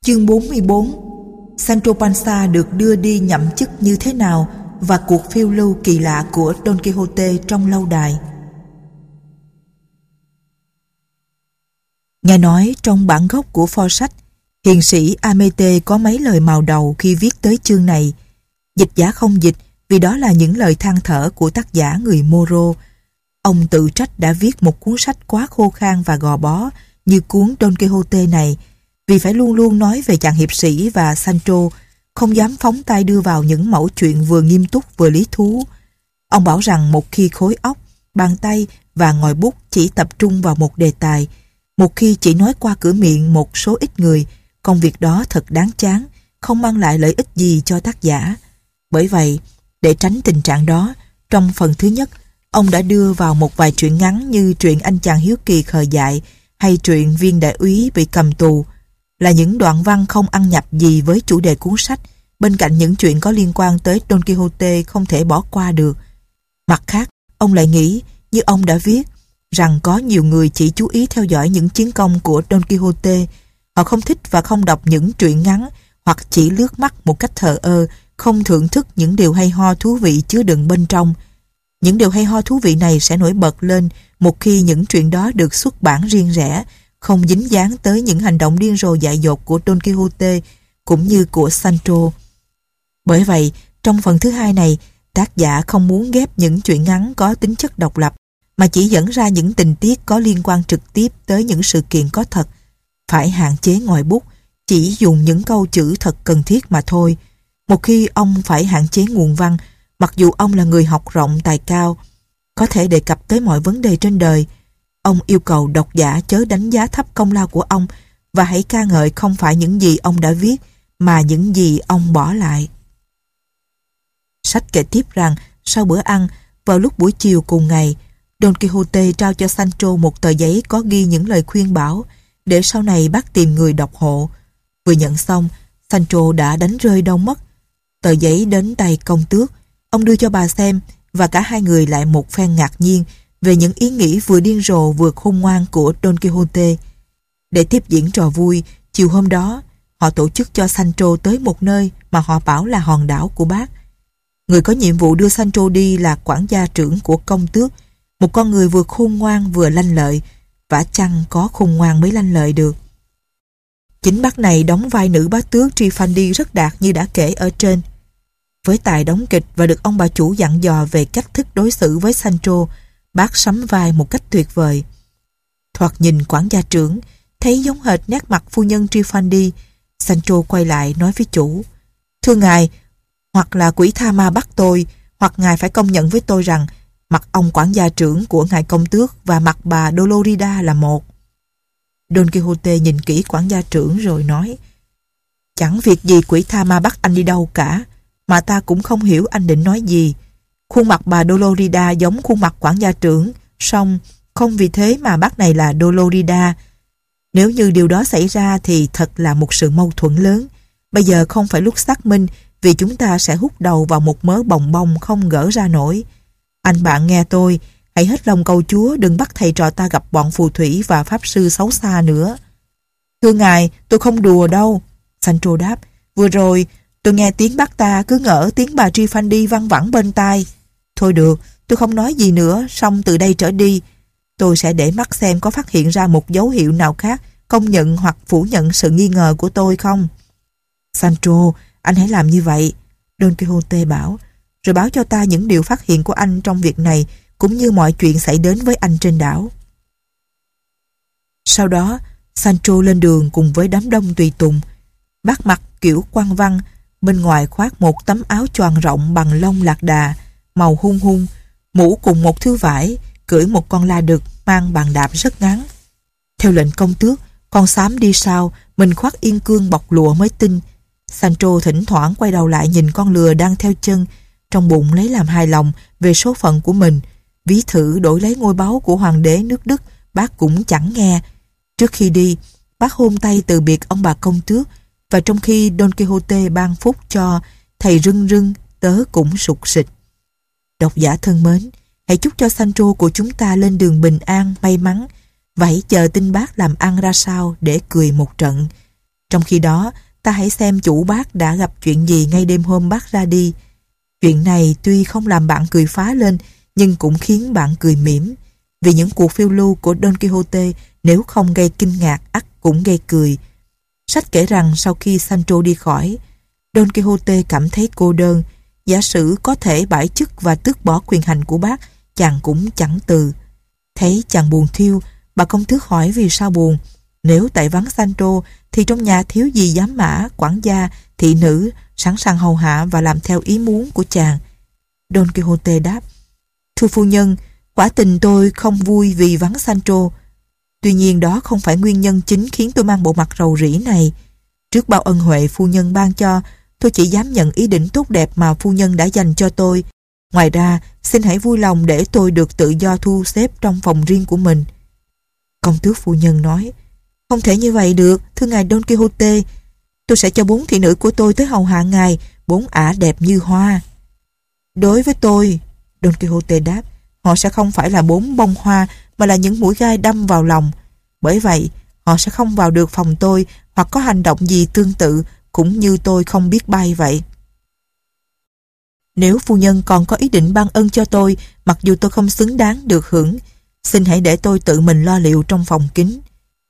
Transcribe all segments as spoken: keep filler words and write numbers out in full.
Chương bốn mươi bốn. Sancho Panza được đưa đi nhậm chức như thế nào và cuộc phiêu lưu kỳ lạ của Don Quixote trong lâu đài. Nghe nói trong bản gốc của pho sách, hiền sĩ Amete có mấy lời màu đầu khi viết tới chương này. Dịch giả không dịch vì đó là những lời than thở của tác giả người Moro. Ông tự trách đã viết một cuốn sách quá khô khan và gò bó như cuốn Don Quixote này, vì phải luôn luôn nói về chàng hiệp sĩ và Sancho, không dám phóng tay đưa vào những mẩu chuyện vừa nghiêm túc vừa lý thú. Ông bảo rằng một khi khối óc, bàn tay và ngòi bút chỉ tập trung vào một đề tài, một khi chỉ nói qua cửa miệng một số ít người, công việc đó thật đáng chán, không mang lại lợi ích gì cho tác giả. Bởi vậy, để tránh tình trạng đó, trong phần thứ nhất, ông đã đưa vào một vài truyện ngắn như truyện Anh chàng hiếu kỳ khờ dại hay truyện Viên đại úy bị cầm tù, là những đoạn văn không ăn nhập gì với chủ đề cuốn sách, bên cạnh những chuyện có liên quan tới Don Quixote không thể bỏ qua được. Mặt khác, ông lại nghĩ, như ông đã viết, rằng có nhiều người chỉ chú ý theo dõi những chiến công của Don Quixote. Họ không thích và không đọc những truyện ngắn, hoặc chỉ lướt mắt một cách thờ ơ, không thưởng thức những điều hay ho thú vị chứa đựng bên trong. Những điều hay ho thú vị này sẽ nổi bật lên một khi những chuyện đó được xuất bản riêng rẽ, không dính dáng tới những hành động điên rồ dại dột của Don Quixote cũng như của Sancho. Bởi vậy, trong phần thứ hai này, tác giả không muốn ghép những chuyện ngắn có tính chất độc lập, mà chỉ dẫn ra những tình tiết có liên quan trực tiếp tới những sự kiện có thật. Phải hạn chế ngòi bút, chỉ dùng những câu chữ thật cần thiết mà thôi. Một khi ông phải hạn chế nguồn văn, mặc dù ông là người học rộng tài cao, có thể đề cập tới mọi vấn đề trên đời, ông yêu cầu độc giả chớ đánh giá thấp công lao của ông và hãy ca ngợi không phải những gì ông đã viết, mà những gì ông bỏ lại. Sách kể tiếp rằng, sau bữa ăn, vào lúc buổi chiều cùng ngày, Don Quixote trao cho Sancho một tờ giấy có ghi những lời khuyên bảo, để sau này bác tìm người đọc hộ. Vừa nhận xong, Sancho đã đánh rơi đâu mất. Tờ giấy đến tay công tước, ông đưa cho bà xem, và cả hai người lại một phen ngạc nhiên về những ý nghĩ vừa điên rồ vừa khôn ngoan của Don Quixote. Để tiếp diễn trò vui, chiều hôm đó, họ tổ chức cho Sancho tới một nơi mà họ bảo là hòn đảo của bác. Người có nhiệm vụ đưa Sancho đi là quản gia trưởng của công tước, một con người vừa khôn ngoan vừa lanh lợi, vả chăng có khôn ngoan mới lanh lợi được. Chính bác này đóng vai nữ bá tước Trifaldi rất đạt như đã kể ở trên. Với tài đóng kịch và được ông bà chủ dặn dò về cách thức đối xử với Sancho, bác sắm vai một cách tuyệt vời. Thoạt nhìn quản gia trưởng, thấy giống hệt nét mặt phu nhân Trifaldi, Sancho quay lại nói với chủ: "Thưa ngài, hoặc là quỷ tha ma bắt tôi, hoặc ngài phải công nhận với tôi rằng mặt ông quản gia trưởng của ngài công tước và mặt bà Dolorida là một." Don Quixote nhìn kỹ quản gia trưởng rồi nói: "Chẳng việc gì quỷ tha ma bắt anh đi đâu cả, mà ta cũng không hiểu anh định nói gì. Khuôn mặt bà Dolorida giống khuôn mặt quản gia trưởng, song không vì thế mà bác này là Dolorida. Nếu như điều đó xảy ra thì thật là một sự mâu thuẫn lớn. Bây giờ không phải lúc xác minh, vì chúng ta sẽ hút đầu vào một mớ bồng bông không gỡ ra nổi. Anh bạn nghe tôi, hãy hết lòng cầu Chúa đừng bắt thầy trò ta gặp bọn phù thủy và pháp sư xấu xa nữa." "Thưa ngài, tôi không đùa đâu," Sancho đáp. "Vừa rồi tôi nghe tiếng bác ta cứ ngỡ tiếng bà Trifaldi văng vẳng bên tai. Thôi được, tôi không nói gì nữa, song từ đây trở đi tôi sẽ để mắt xem có phát hiện ra một dấu hiệu nào khác công nhận hoặc phủ nhận sự nghi ngờ của tôi không." "Sancho, anh hãy làm như vậy," Don Quixote bảo, "rồi báo cho ta những điều phát hiện của anh trong việc này, cũng như mọi chuyện xảy đến với anh trên đảo." Sau đó, Sancho lên đường cùng với đám đông tùy tùng. Bác mặc kiểu quan văn, bên ngoài khoác một tấm áo choàng rộng bằng lông lạc đà, màu hung hung, mũ cùng một thứ vải, cưỡi một con la đực mang bàn đạp rất ngắn. Theo lệnh công tước, con xám đi sau, mình khoác yên cương bọc lụa mới tinh. Sancho thỉnh thoảng quay đầu lại nhìn con lừa đang theo chân, trong bụng lấy làm hài lòng về số phận của mình. Ví thử đổi lấy ngôi báu của hoàng đế nước Đức, bác cũng chẳng nghe. Trước khi đi, bác hôn tay từ biệt ông bà công tước, và trong khi Don Quixote ban phúc cho thầy rưng rưng, tớ cũng sụt sịt. Độc giả thân mến, hãy chúc cho Sancho của chúng ta lên đường bình an, may mắn, và hãy chờ tin bác làm ăn ra sao để cười một trận. Trong khi đó, ta hãy xem chủ bác đã gặp chuyện gì ngay đêm hôm bác ra đi. Chuyện này tuy không làm bạn cười phá lên, nhưng cũng khiến bạn cười mỉm. Vì những cuộc phiêu lưu của Don Quixote nếu không gây kinh ngạc, ắt cũng gây cười. Sách kể rằng sau khi Sancho đi khỏi, Don Quixote cảm thấy cô đơn. Giả sử có thể bãi chức và tước bỏ quyền hành của bác, chàng cũng chẳng từ. Thấy chàng buồn thiêu, bà công tước hỏi vì sao buồn. Nếu tại vắng Sancho thì trong nhà thiếu gì giám mã, quản gia, thị nữ sẵn sàng hầu hạ và làm theo ý muốn của chàng. Don Quixote đáp: Thưa phu nhân, quả tình tôi không vui vì vắng Sancho. Tuy nhiên đó không phải nguyên nhân chính khiến tôi mang bộ mặt rầu rĩ này. Trước bao ân huệ phu nhân ban cho, tôi chỉ dám nhận ý định tốt đẹp mà phu nhân đã dành cho tôi. Ngoài ra, xin hãy vui lòng để tôi được tự do thu xếp trong phòng riêng của mình. Công tước phu nhân nói: Không thể như vậy được, thưa ngài Don Quixote. Tôi sẽ cho bốn thị nữ của tôi tới hầu hạ ngài, bốn ả đẹp như hoa. Đối với tôi, Don Quixote đáp, họ sẽ không phải là bốn bông hoa mà là những mũi gai đâm vào lòng. Bởi vậy, họ sẽ không vào được phòng tôi hoặc có hành động gì tương tự, cũng như tôi không biết bay vậy. Nếu phu nhân còn có ý định ban ân cho tôi, mặc dù tôi không xứng đáng được hưởng, xin hãy để tôi tự mình lo liệu trong phòng kín.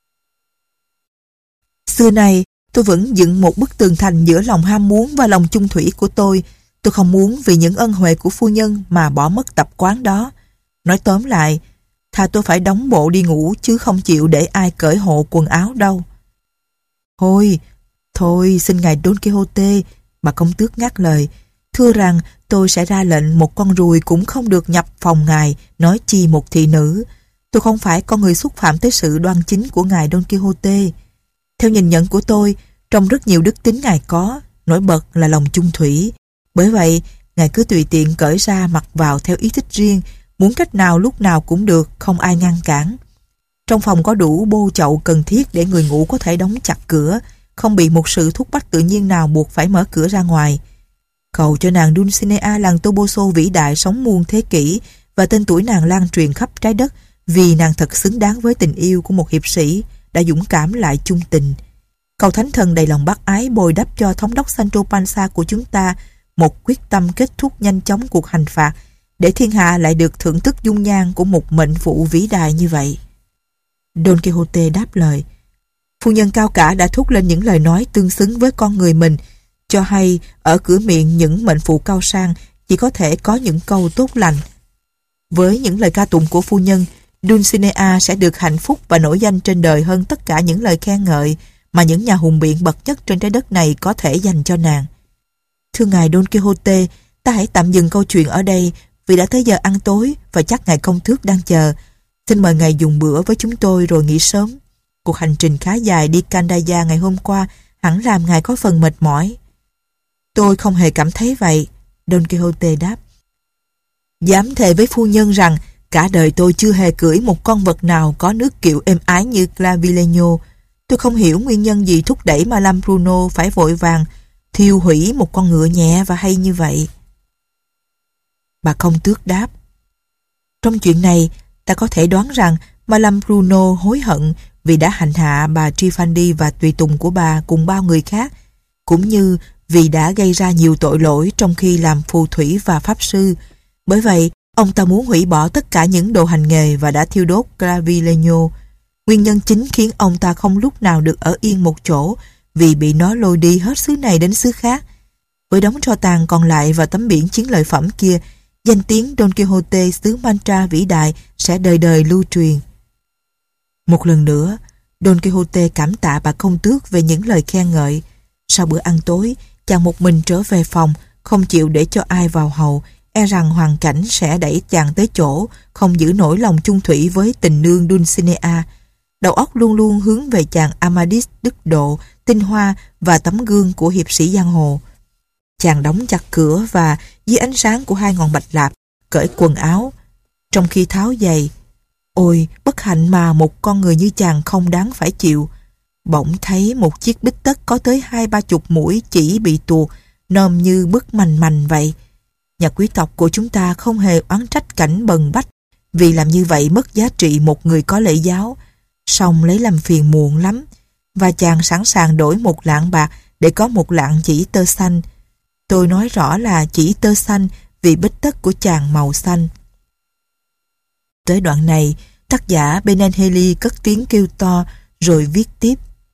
Xưa nay, tôi vẫn dựng một bức tường thành giữa lòng ham muốn và lòng chung thủy của tôi. Tôi không muốn vì những ân huệ của phu nhân mà bỏ mất tập quán đó. Nói tóm lại, thà tôi phải đóng bộ đi ngủ chứ không chịu để ai cởi hộ quần áo đâu. Thôi, thôi xin ngài Don Quixote, bà công tước ngắt lời, thưa rằng tôi sẽ ra lệnh một con ruồi cũng không được nhập phòng ngài, nói chi một thị nữ. Tôi không phải con người xúc phạm tới sự đoan chính của ngài Don Quixote. Theo nhìn nhận của tôi, trong rất nhiều đức tính ngài có, nổi bật là lòng chung thủy. Bởi vậy, ngài cứ tùy tiện cởi ra mặc vào theo ý thích riêng, muốn cách nào lúc nào cũng được, không ai ngăn cản. Trong phòng có đủ bô chậu cần thiết để người ngủ có thể đóng chặt cửa, không bị một sự thúc bách tự nhiên nào buộc phải mở cửa ra ngoài. Cầu cho nàng Dulcinea làng Toboso vĩ đại sống muôn thế kỷ và tên tuổi nàng lan truyền khắp trái đất, vì nàng thật xứng đáng với tình yêu của một hiệp sĩ đã dũng cảm lại chung tình. Cầu thánh thần đầy lòng bác ái bồi đắp cho thống đốc Sancho Panza của chúng ta một quyết tâm kết thúc nhanh chóng cuộc hành phạt, để thiên hạ lại được thưởng thức dung nhan của một mệnh phụ vĩ đại như vậy. Don Quixote đáp lời: Phu nhân cao cả đã thốt lên những lời nói tương xứng với con người mình, cho hay ở cửa miệng những mệnh phụ cao sang chỉ có thể có những câu tốt lành. Với những lời ca tụng của phu nhân, Dulcinea sẽ được hạnh phúc và nổi danh trên đời hơn tất cả những lời khen ngợi mà những nhà hùng biện bậc nhất trên trái đất này có thể dành cho nàng. Thưa ngài Don Quixote, ta hãy tạm dừng câu chuyện ở đây vì đã tới giờ ăn tối và chắc ngài công tước đang chờ. Xin mời ngài dùng bữa với chúng tôi rồi nghỉ sớm. Cuộc hành trình khá dài đi Candaya ngày hôm qua hẳn làm ngài có phần mệt mỏi. Tôi không hề cảm thấy vậy, Don Quixote đáp. Dám thề với phu nhân rằng cả đời tôi chưa hề cưỡi một con vật nào có nước kiệu êm ái như Clavileño. Tôi không hiểu nguyên nhân gì thúc đẩy Madame Bruno phải vội vàng thiêu hủy một con ngựa nhẹ và hay như vậy. Bà công tước đáp: Trong chuyện này, ta có thể đoán rằng Madame Bruno hối hận vì đã hành hạ bà Trifaldi và tùy tùng của bà cùng bao người khác, cũng như vì đã gây ra nhiều tội lỗi trong khi làm phù thủy và pháp sư. Bởi vậy, ông ta muốn hủy bỏ tất cả những đồ hành nghề và đã thiêu đốt Clavileño. Nguyên nhân chính khiến ông ta không lúc nào được ở yên một chỗ vì bị nó lôi đi hết xứ này đến xứ khác. Với đống tro tàn còn lại và tấm biển chiến lợi phẩm kia, danh tiếng Don Quixote xứ Mancha vĩ đại sẽ đời đời lưu truyền. Một lần nữa, Don Quixote cảm tạ bà công tước về những lời khen ngợi. Sau bữa ăn tối, chàng một mình trở về phòng, không chịu để cho ai vào hầu, e rằng hoàn cảnh sẽ đẩy chàng tới chỗ không giữ nổi lòng chung thủy với tình nương Dulcinea. Đầu óc luôn luôn hướng về chàng Amadis đức độ, tinh hoa và tấm gương của hiệp sĩ giang hồ. Chàng đóng chặt cửa và dưới ánh sáng của hai ngọn bạch lạp cởi quần áo, trong khi tháo giày. Ôi, bất hạnh mà một con người như chàng không đáng phải chịu. Bỗng thấy một chiếc bích tất có tới hai ba chục mũi chỉ bị tuột, nôm như bức mành mành vậy. Nhà quý tộc của chúng ta không hề oán trách cảnh bần bách, vì làm như vậy mất giá trị một người có lễ giáo. Song lấy làm phiền muộn lắm, và chàng sẵn sàng đổi một lạng bạc để có một lạng chỉ tơ xanh. Tôi nói rõ là chỉ tơ xanh vì bít tất của chàng màu xanh. Tới đoạn này, tác giả Benenheli cất tiếng kêu to rồi viết tiếp.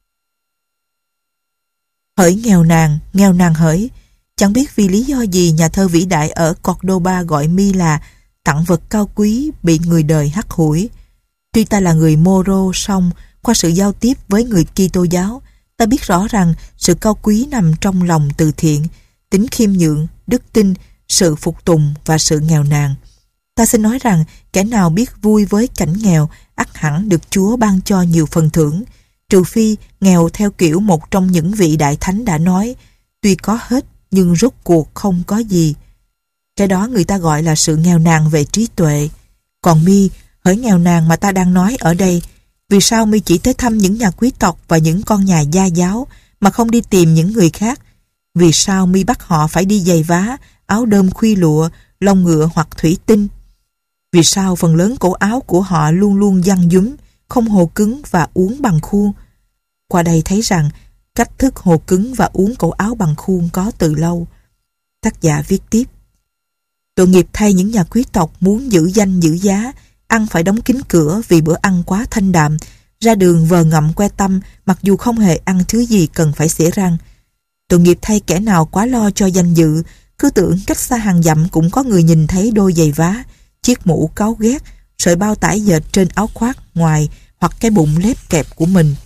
Hỡi nghèo nàn, nghèo nàn hỡi, chẳng biết vì lý do gì nhà thơ vĩ đại ở Cordoba gọi mi là tặng vật cao quý bị người đời hắt hủi. Tuy ta là người Moro, song qua sự giao tiếp với người Kitô giáo, ta biết rõ rằng sự cao quý nằm trong lòng từ thiện, tính khiêm nhượng, đức tin, sự phục tùng và sự nghèo nàn. Ta xin nói rằng kẻ nào biết vui với cảnh nghèo ắt hẳn được Chúa ban cho nhiều phần thưởng, trừ phi nghèo theo kiểu một trong những vị đại thánh đã nói, tuy có hết nhưng rốt cuộc không có gì. Cái đó người ta gọi là sự nghèo nàn về trí tuệ. Còn mi, hỡi nghèo nàn mà ta đang nói ở đây, vì sao mi chỉ tới thăm những nhà quý tộc và những con nhà gia giáo mà không đi tìm những người khác? Vì sao mi bắt họ phải đi giày vá, áo đơm khuy lụa, lông ngựa hoặc thủy tinh? Vì sao phần lớn cổ áo của họ luôn luôn giăng giúm, không hồ cứng và uốn bằng khuôn? Qua đây thấy rằng cách thức hồ cứng và uốn cổ áo bằng khuôn có từ lâu. Tác giả viết tiếp. Tội nghiệp thay những nhà quý tộc muốn giữ danh giữ giá, ăn phải đóng kín cửa vì bữa ăn quá thanh đạm, ra đường vờ ngậm que tăm mặc dù không hề ăn thứ gì cần phải xỉa răng. Tội nghiệp thay kẻ nào quá lo cho danh dự, cứ tưởng cách xa hàng dặm cũng có người nhìn thấy đôi giày vá, chiếc mũ cáu ghét, sợi bao tải dệt trên áo khoác ngoài hoặc cái bụng lép kẹp của mình.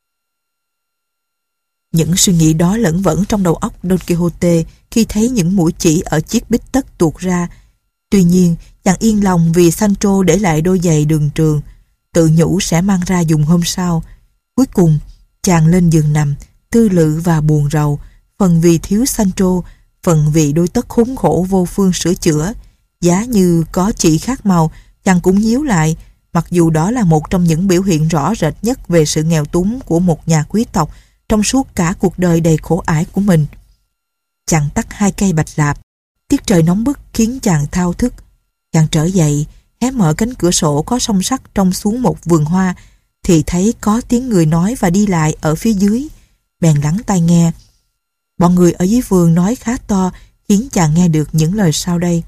Những suy nghĩ đó lẫn vẩn trong đầu óc Don Quixote khi thấy những mũi chỉ ở chiếc bít tất tuột ra. Tuy nhiên, chàng yên lòng vì Sancho để lại đôi giày đường trường, tự nhủ sẽ mang ra dùng hôm sau. Cuối cùng, chàng lên giường nằm, tư lự và buồn rầu, phần vì thiếu Sancho, phần vì đôi tất khốn khổ vô phương sửa chữa. Giá như có chỉ khác màu, chàng cũng nhíu lại, mặc dù đó là một trong những biểu hiện rõ rệt nhất về sự nghèo túng của một nhà quý tộc trong suốt cả cuộc đời đầy khổ ải của mình. Chàng tắt hai cây bạch lạp. Tiết trời nóng bức khiến chàng thao thức. Chàng trở dậy, hé mở cánh cửa sổ có song sắt trông xuống một vườn hoa, thì thấy có tiếng người nói và đi lại ở phía dưới. Bèn lắng tai nghe. Bọn người ở dưới vườn nói khá to, khiến chàng nghe được những lời sau đây.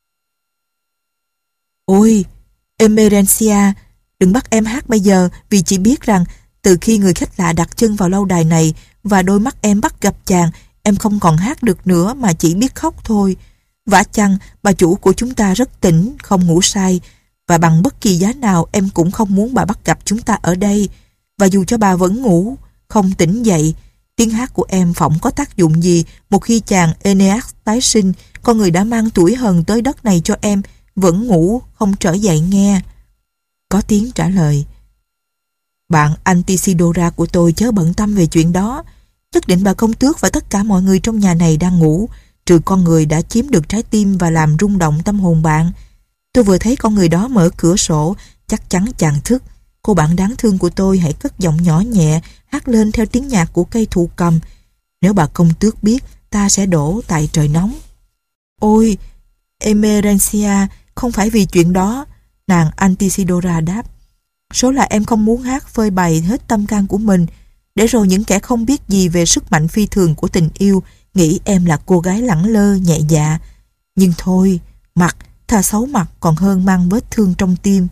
Ôi, Emerencia, đừng bắt em hát bây giờ, vì chị biết rằng từ khi người khách lạ đặt chân vào lâu đài này và đôi mắt em bắt gặp chàng, em không còn hát được nữa mà chỉ biết khóc thôi. Vả chăng, bà chủ của chúng ta rất tỉnh, không ngủ say, và bằng bất kỳ giá nào em cũng không muốn bà bắt gặp chúng ta ở đây. Và dù cho bà vẫn ngủ, không tỉnh dậy, tiếng hát của em phỏng có tác dụng gì một khi chàng Aeneas tái sinh, con người đã mang tuổi hờn tới đất này cho em, vẫn ngủ, không trở dậy nghe. Có tiếng trả lời. Bạn Altisidora của tôi chớ bận tâm về chuyện đó. Nhất định bà công tước và tất cả mọi người trong nhà này đang ngủ, trừ con người đã chiếm được trái tim và làm rung động tâm hồn bạn. Tôi vừa thấy con người đó mở cửa sổ, chắc chắn chàng thức. Cô bạn đáng thương của tôi hãy cất giọng nhỏ nhẹ, hát lên theo tiếng nhạc của cây thụ cầm. Nếu bà công tước biết, ta sẽ đổ tại trời nóng. Ôi, Emerencia, không phải vì chuyện đó, nàng Altisidora đáp. Số là em không muốn hát phơi bày hết tâm can của mình, để rồi những kẻ không biết gì về sức mạnh phi thường của tình yêu nghĩ em là cô gái lẳng lơ nhẹ dạ. Nhưng thôi, mặt, thà xấu mặt còn hơn mang vết thương trong tim.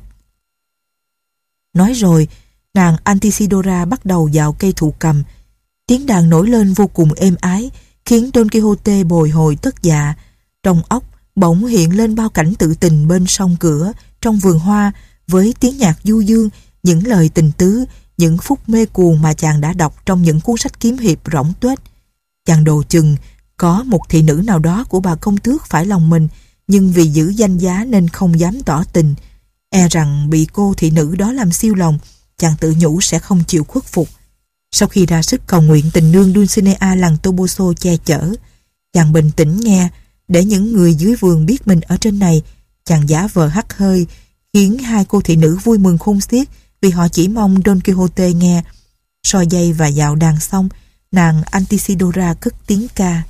Nói rồi, nàng Altisidora bắt đầu vào cây thụ cầm. Tiếng đàn nổi lên vô cùng êm ái, khiến Don Quixote bồi hồi tất dạ. Trong óc bỗng hiện lên bao cảnh tự tình bên sông cửa, trong vườn hoa, với tiếng nhạc du dương, những lời tình tứ, những phút mê cuồng mà chàng đã đọc trong những cuốn sách kiếm hiệp rỗng tuếch. Chàng đồ chừng có một thị nữ nào đó của bà công tước phải lòng mình, nhưng vì giữ danh giá nên không dám tỏ tình. E rằng bị cô thị nữ đó làm siêu lòng, chàng tự nhủ sẽ không chịu khuất phục. Sau khi ra sức cầu nguyện tình nương Dulcinea làng Toboso che chở, chàng bình tĩnh nghe, để những người dưới vườn biết mình ở trên này. Chàng giả vờ hắt hơi, khiến hai cô thị nữ vui mừng khôn xiết, vì họ chỉ mong Don Quixote nghe. Soi dây và dạo đàn xong, nàng Altisidora cất tiếng ca.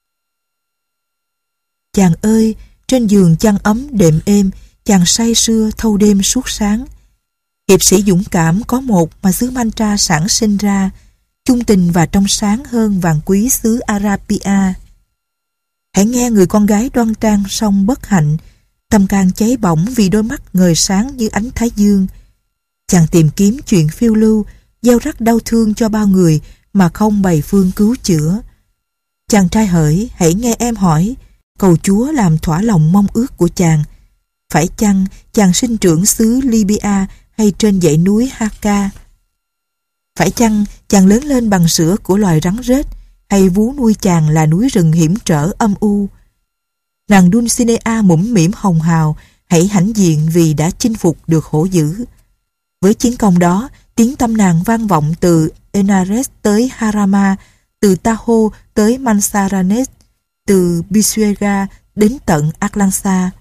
Chàng ơi, trên giường chăn ấm đệm êm, chàng say sưa thâu đêm suốt sáng. Hiệp sĩ dũng cảm có một mà xứ Mantra sản sinh ra, chung tình và trong sáng hơn vàng quý xứ Arabia. Hãy nghe người con gái đoan trang song bất hạnh, tâm can cháy bỏng vì đôi mắt ngời sáng như ánh thái dương. Chàng tìm kiếm chuyện phiêu lưu, gieo rắc đau thương cho bao người mà không bày phương cứu chữa. Chàng trai hỡi, hãy nghe em hỏi, cầu Chúa làm thỏa lòng mong ước của chàng. Phải chăng chàng sinh trưởng xứ Libya hay trên dãy núi Haka? Phải chăng chàng lớn lên bằng sữa của loài rắn rết, hay vú nuôi chàng là núi rừng hiểm trở âm u? Nàng Dulcinea mũm mỉm hồng hào, hãy hãnh diện vì đã chinh phục được hổ dữ. Với chiến công đó, tiếng tâm nàng vang vọng từ Henares tới Jarama, từ Tahoe tới Manzanares, từ Pisuerga đến tận Atlansa.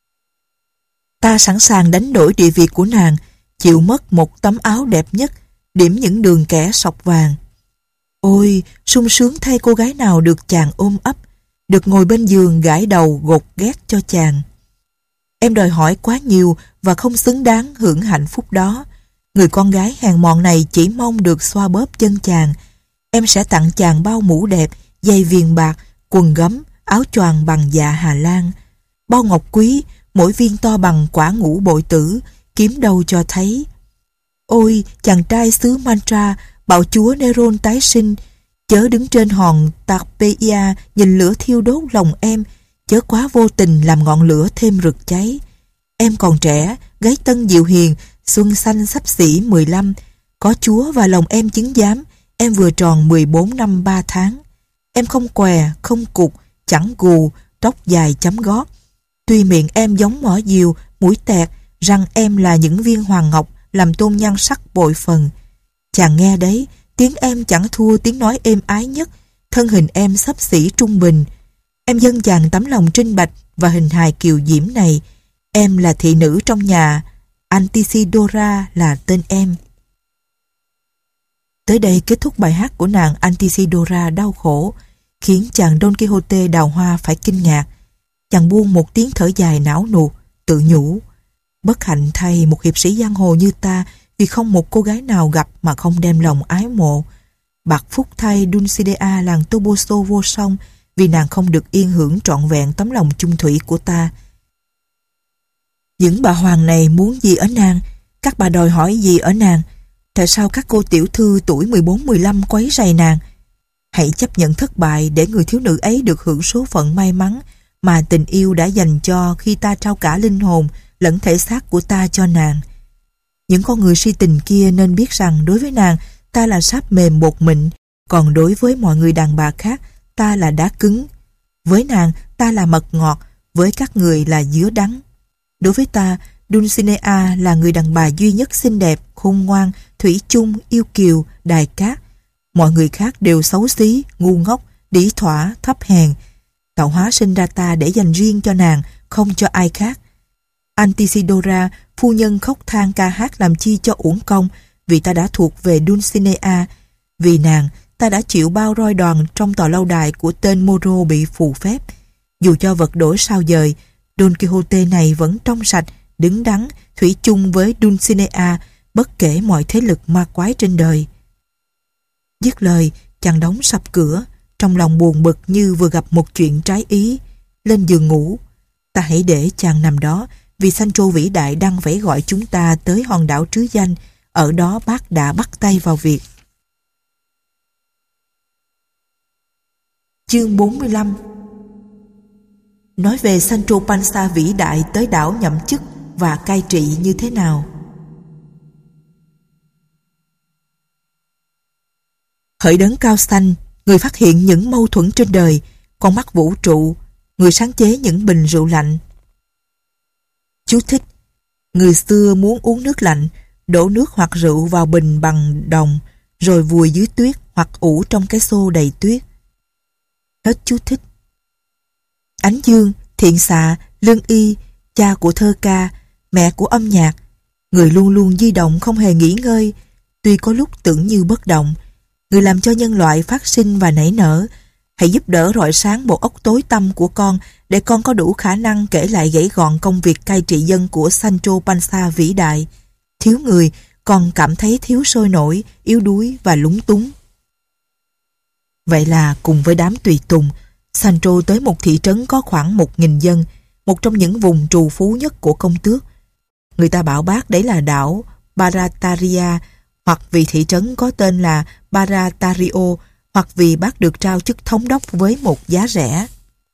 Ta sẵn sàng đánh đổi địa vị của nàng, chịu mất một tấm áo đẹp nhất, điểm những đường kẻ sọc vàng. Ôi, sung sướng thay cô gái nào được chàng ôm ấp, được ngồi bên giường gãi đầu gột ghét cho chàng. Em đòi hỏi quá nhiều và không xứng đáng hưởng hạnh phúc đó. Người con gái hèn mọn này chỉ mong được xoa bóp chân chàng. Em sẽ tặng chàng bao mũ đẹp, giày viền bạc, quần gấm, áo choàng bằng dạ Hà Lan, bao ngọc quý, mỗi viên to bằng quả ngũ bội tử, kiếm đâu cho thấy. Ôi, chàng trai xứ Mantra, bạo chúa Neron tái sinh, chớ đứng trên hòn Tarpeia nhìn lửa thiêu đốt lòng em, chớ quá vô tình làm ngọn lửa thêm rực cháy. Em còn trẻ, gái tân dịu hiền, xuân xanh xấp xỉ mười lăm, có Chúa và lòng em chứng giám, em vừa tròn mười bốn năm ba tháng. Em không què, không cục, chẳng gù, tóc dài chấm gót. Tuy miệng em giống mỏ diều, mũi tẹt, răng em là những viên hoàng ngọc làm tôn nhan sắc bội phần. Chàng nghe đấy, tiếng em chẳng thua tiếng nói êm ái nhất, thân hình em xấp xỉ trung bình. Em dâng chàng tấm lòng trinh bạch và hình hài kiều diễm này. Em là thị nữ trong nhà, Altisidora là tên em. Tới đây kết thúc bài hát của nàng Altisidora đau khổ, khiến chàng Don Quixote đào hoa phải kinh ngạc. Chàng buông một tiếng thở dài não nuột, tự nhủ: bất hạnh thay một hiệp sĩ giang hồ như ta, vì không một cô gái nào gặp mà không đem lòng ái mộ. Bạc phúc thay Dulcinea làng Toboso vô song, vì nàng không được yên hưởng trọn vẹn tấm lòng chung thủy của ta. Những bà hoàng này muốn gì ở nàng? Các bà đòi hỏi gì ở nàng? Tại sao các cô tiểu thư tuổi mười bốn mười lăm quấy rầy nàng? Hãy chấp nhận thất bại để người thiếu nữ ấy được hưởng số phận may mắn mà tình yêu đã dành cho khi ta trao cả linh hồn lẫn thể xác của ta cho nàng. Những con người si tình kia nên biết rằng đối với nàng ta là sáp mềm bột mịn, còn đối với mọi người đàn bà khác ta là đá cứng. Với nàng ta là mật ngọt, với các người là dứa đắng. Đối với ta, Dulcinea là người đàn bà duy nhất xinh đẹp, khôn ngoan, thủy chung, yêu kiều, đài cát. Mọi người khác đều xấu xí, ngu ngốc, đĩ thỏa, thấp hèn. Tạo hóa sinh ra ta để dành riêng cho nàng, không cho ai khác. Altisidora, phu nhân khóc than ca hát làm chi cho uổng công, vì ta đã thuộc về Dulcinea. Vì nàng, ta đã chịu bao roi đòn trong tòa lâu đài của tên Moro bị phù phép. Dù cho vật đổi sao dời, Don Quixote này vẫn trong sạch, đứng đắn, thủy chung với Dulcinea, bất kể mọi thế lực ma quái trên đời. Dứt lời, chàng đóng sập cửa, trong lòng buồn bực như vừa gặp một chuyện trái ý. Lên giường ngủ. Ta hãy để chàng nằm đó, vì Sancho vĩ đại đang vẫy gọi chúng ta tới hòn đảo trứ danh. Ở đó bác đã bắt tay vào việc. Chương bốn mươi lăm. Nói về Sancho Panza vĩ đại tới đảo nhậm chức và cai trị như thế nào. Hỡi đấng cao xanh, người phát hiện những mâu thuẫn trên đời, con mắt vũ trụ, người sáng chế những bình rượu lạnh. Chú thích: người xưa muốn uống nước lạnh, đổ nước hoặc rượu vào bình bằng đồng, rồi vùi dưới tuyết hoặc ủ trong cái xô đầy tuyết. Hết chú thích. Ánh Dương, Thiện Xạ, Lương Y, cha của thơ ca, mẹ của âm nhạc, người luôn luôn di động không hề nghỉ ngơi, tuy có lúc tưởng như bất động. Người làm cho nhân loại phát sinh và nảy nở. Hãy giúp đỡ rọi sáng bộ óc tối tăm của con, để con có đủ khả năng kể lại gãy gọn công việc cai trị dân của Sancho Panza vĩ đại. Thiếu người, con cảm thấy thiếu sôi nổi, yếu đuối và lúng túng. Vậy là cùng với đám tùy tùng, Sancho tới một thị trấn có khoảng một nghìn dân, một trong những vùng trù phú nhất của công tước. Người ta bảo bác đấy là đảo Barataria, hoặc vì thị trấn có tên là Baratario, hoặc vì bác được trao chức thống đốc với một giá rẻ.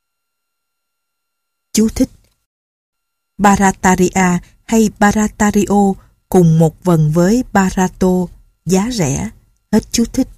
Chú thích: Barataria hay Baratario cùng một vần với Barato, giá rẻ. Hết chú thích.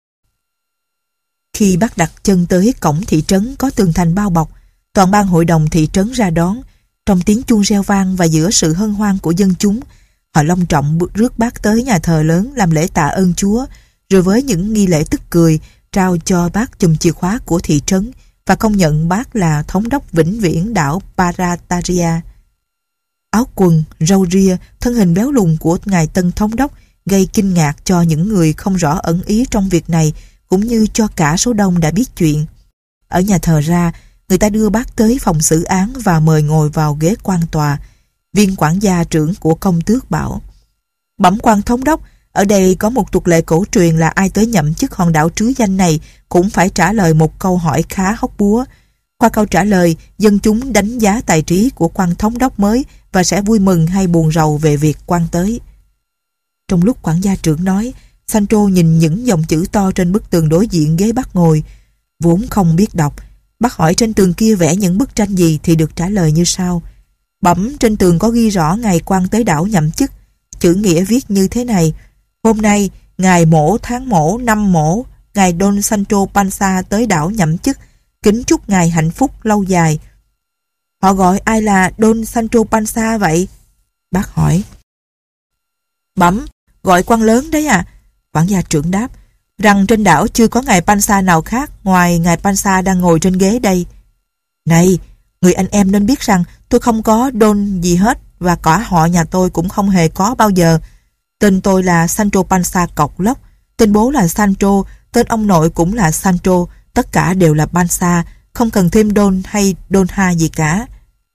Khi bác đặt chân tới cổng thị trấn có tường thành bao bọc, toàn ban hội đồng thị trấn ra đón. Trong tiếng chuông reo vang và giữa sự hân hoan của dân chúng, họ long trọng rước bác tới nhà thờ lớn làm lễ tạ ơn Chúa, rồi với những nghi lễ tức cười trao cho bác chùm chìa khóa của thị trấn và công nhận bác là thống đốc vĩnh viễn đảo Barataria. Áo quần, râu ria, thân hình béo lùn của ngài tân thống đốc gây kinh ngạc cho những người không rõ ẩn ý trong việc này, cũng như cho cả số đông đã biết chuyện. Ở nhà thờ ra, người ta đưa bác tới phòng xử án và mời ngồi vào ghế quan tòa. Viên quản gia trưởng của công tước bảo: Bẩm quan thống đốc, ở đây có một tục lệ cổ truyền là ai tới nhậm chức hòn đảo trứ danh này cũng phải trả lời một câu hỏi khá hóc búa. Qua câu trả lời, dân chúng đánh giá tài trí của quan thống đốc mới và sẽ vui mừng hay buồn rầu về việc quan tới. Trong lúc quản gia trưởng nói, Sancho nhìn những dòng chữ to trên bức tường đối diện ghế bác ngồi. Vốn không biết đọc, bác hỏi trên tường kia vẽ những bức tranh gì thì được trả lời như sau: Bẩm, trên tường có ghi rõ ngày quan tới đảo nhậm chức. Chữ nghĩa viết như thế này: Hôm nay, ngày mổ tháng mổ năm mổ, ngài Don Sancho Panza tới đảo nhậm chức, kính chúc ngài hạnh phúc lâu dài. Họ gọi ai là Don Sancho Panza vậy? Bác hỏi. Bẩm, gọi quan lớn đấy à? Quản gia trưởng đáp, rằng trên đảo chưa có ngài Panza nào khác ngoài ngài Panza đang ngồi trên ghế đây. Này, người anh em nên biết rằng tôi không có Don gì hết, và cả họ nhà tôi cũng không hề có bao giờ. Tên tôi là Sancho Panza cọc lóc, tên bố là Sancho, tên ông nội cũng là Sancho, tất cả đều là Panza, không cần thêm Don hay Donha gì cả.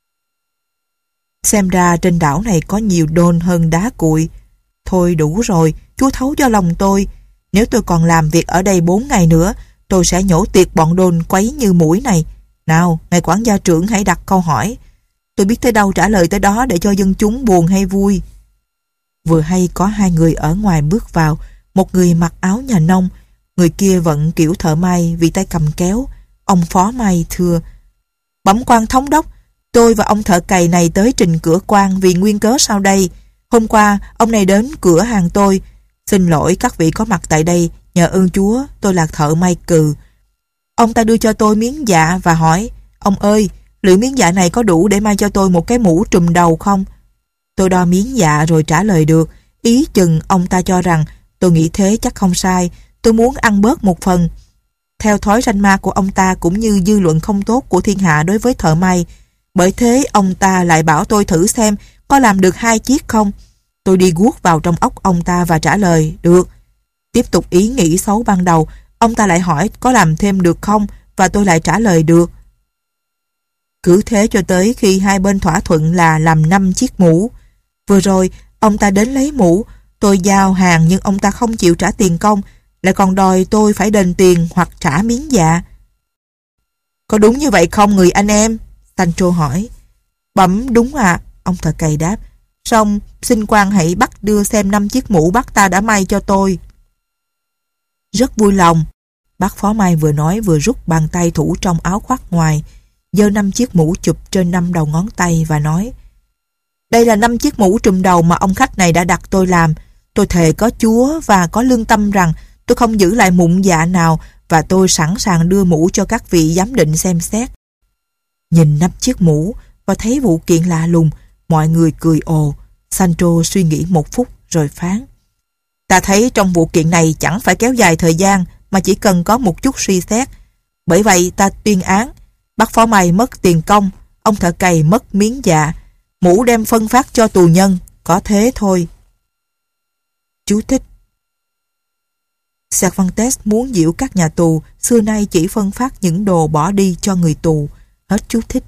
Xem ra trên đảo này có nhiều Don hơn đá cuội. Thôi đủ rồi, Chúa thấu cho lòng tôi. Nếu tôi còn làm việc ở đây bốn ngày nữa, tôi sẽ nhổ tiệt bọn Don quấy như mũi này. Nào, ngài quản gia trưởng hãy đặt câu hỏi. Tôi biết tới đâu trả lời tới đó để cho dân chúng buồn hay vui. Vừa hay có hai người ở ngoài bước vào, một người mặc áo nhà nông, người kia vẫn kiểu thợ may vì tay cầm kéo. Ông phó may thưa: Bẩm quan thống đốc, tôi và ông thợ cày này tới trình cửa quan vì nguyên cớ sau đây. Hôm qua, ông này đến cửa hàng tôi. Xin lỗi các vị có mặt tại đây, nhờ ơn Chúa, tôi là thợ may cừ. Ông ta đưa cho tôi miếng dạ và hỏi: Ông ơi, liệu miếng dạ này có đủ để may cho tôi một cái mũ trùm đầu không? Tôi đo miếng dạ rồi trả lời được. Ý chừng ông ta cho rằng tôi nghĩ thế chắc không sai. Tôi muốn ăn bớt một phần. Theo thói ranh ma của ông ta cũng như dư luận không tốt của thiên hạ đối với thợ may. Bởi thế ông ta lại bảo tôi thử xem có làm được hai chiếc không. Tôi đi guốc vào trong óc ông ta và trả lời được. Tiếp tục ý nghĩ xấu ban đầu, ông ta lại hỏi có làm thêm được không, và tôi lại trả lời được. Cứ thế cho tới khi hai bên thỏa thuận là làm năm chiếc mũ. Vừa rồi, ông ta đến lấy mũ, tôi giao hàng nhưng ông ta không chịu trả tiền công, lại còn đòi tôi phải đền tiền hoặc trả miếng dạ. Có đúng như vậy không người anh em? Sancho hỏi. Bẩm đúng ạ, à, ông thợ cày đáp. Xong, xin quan hãy bắt đưa xem năm chiếc mũ bác ta đã may cho tôi. Rất vui lòng. Bác phó may vừa nói vừa rút bàn tay thủ trong áo khoác ngoài, giơ năm chiếc mũ chụp trên năm đầu ngón tay và nói: Đây là năm chiếc mũ trùm đầu mà ông khách này đã đặt tôi làm. Tôi thề có Chúa và có lương tâm rằng tôi không giữ lại mụn dạ nào, và tôi sẵn sàng đưa mũ cho các vị giám định xem xét. Nhìn năm chiếc mũ và thấy vụ kiện lạ lùng, mọi người cười ồ. Sancho suy nghĩ một phút rồi phán: Ta thấy trong vụ kiện này chẳng phải kéo dài thời gian, mà chỉ cần có một chút suy xét. Bởi vậy ta tuyên án: bác phó may mất tiền công, ông thợ cày mất miếng dạ, mũ đem phân phát cho tù nhân, có thế thôi. Chú thích: Cervantes muốn giễu các nhà tù xưa nay chỉ phân phát những đồ bỏ đi cho người tù. Hết chú thích.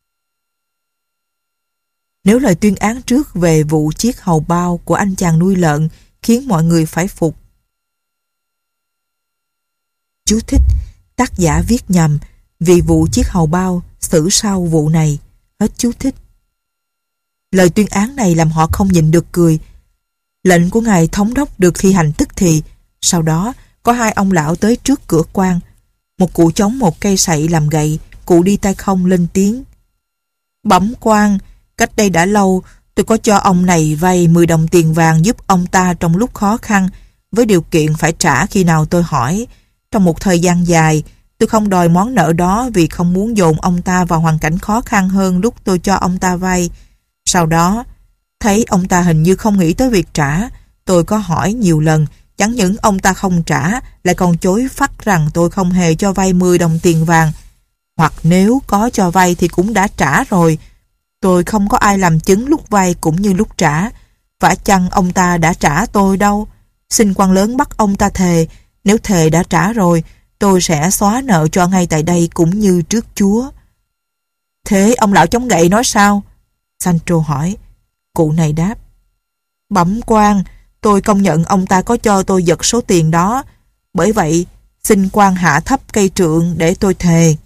Nếu lời tuyên án trước về vụ chiếc hầu bao của anh chàng nuôi lợn khiến mọi người phải phục. Chú thích: Tác giả viết nhầm vì vụ chiếc hầu bao xử sau vụ này. Hết chú thích. Lời tuyên án này làm họ không nhịn được cười. Lệnh của ngài thống đốc được thi hành tức thì. Sau đó có hai ông lão tới trước cửa quan. Một cụ chống một cây sậy làm gậy. Cụ đi tay không lên tiếng: Bẩm quan, cách đây đã lâu tôi có cho ông này vay mười đồng tiền vàng giúp ông ta trong lúc khó khăn, với điều kiện phải trả khi nào tôi hỏi. Trong một thời gian dài, tôi không đòi món nợ đó vì không muốn dồn ông ta vào hoàn cảnh khó khăn hơn lúc tôi cho ông ta vay. Sau đó, thấy ông ta hình như không nghĩ tới việc trả, tôi có hỏi nhiều lần, chẳng những ông ta không trả, lại còn chối phắt rằng tôi không hề cho vay mười đồng tiền vàng. Hoặc nếu có cho vay thì cũng đã trả rồi. Tôi không có ai làm chứng lúc vay cũng như lúc trả. Vả chăng ông ta đã trả tôi đâu. Xin quan lớn bắt ông ta thề. Nếu thề đã trả rồi, tôi sẽ xóa nợ cho ngay tại đây cũng như trước Chúa. Thế ông lão chống gậy nói sao? Sancho hỏi. Cụ này đáp: Bẩm quan, tôi công nhận ông ta có cho tôi giật số tiền đó. Bởi vậy, xin quan hạ thấp cây trượng để tôi thề.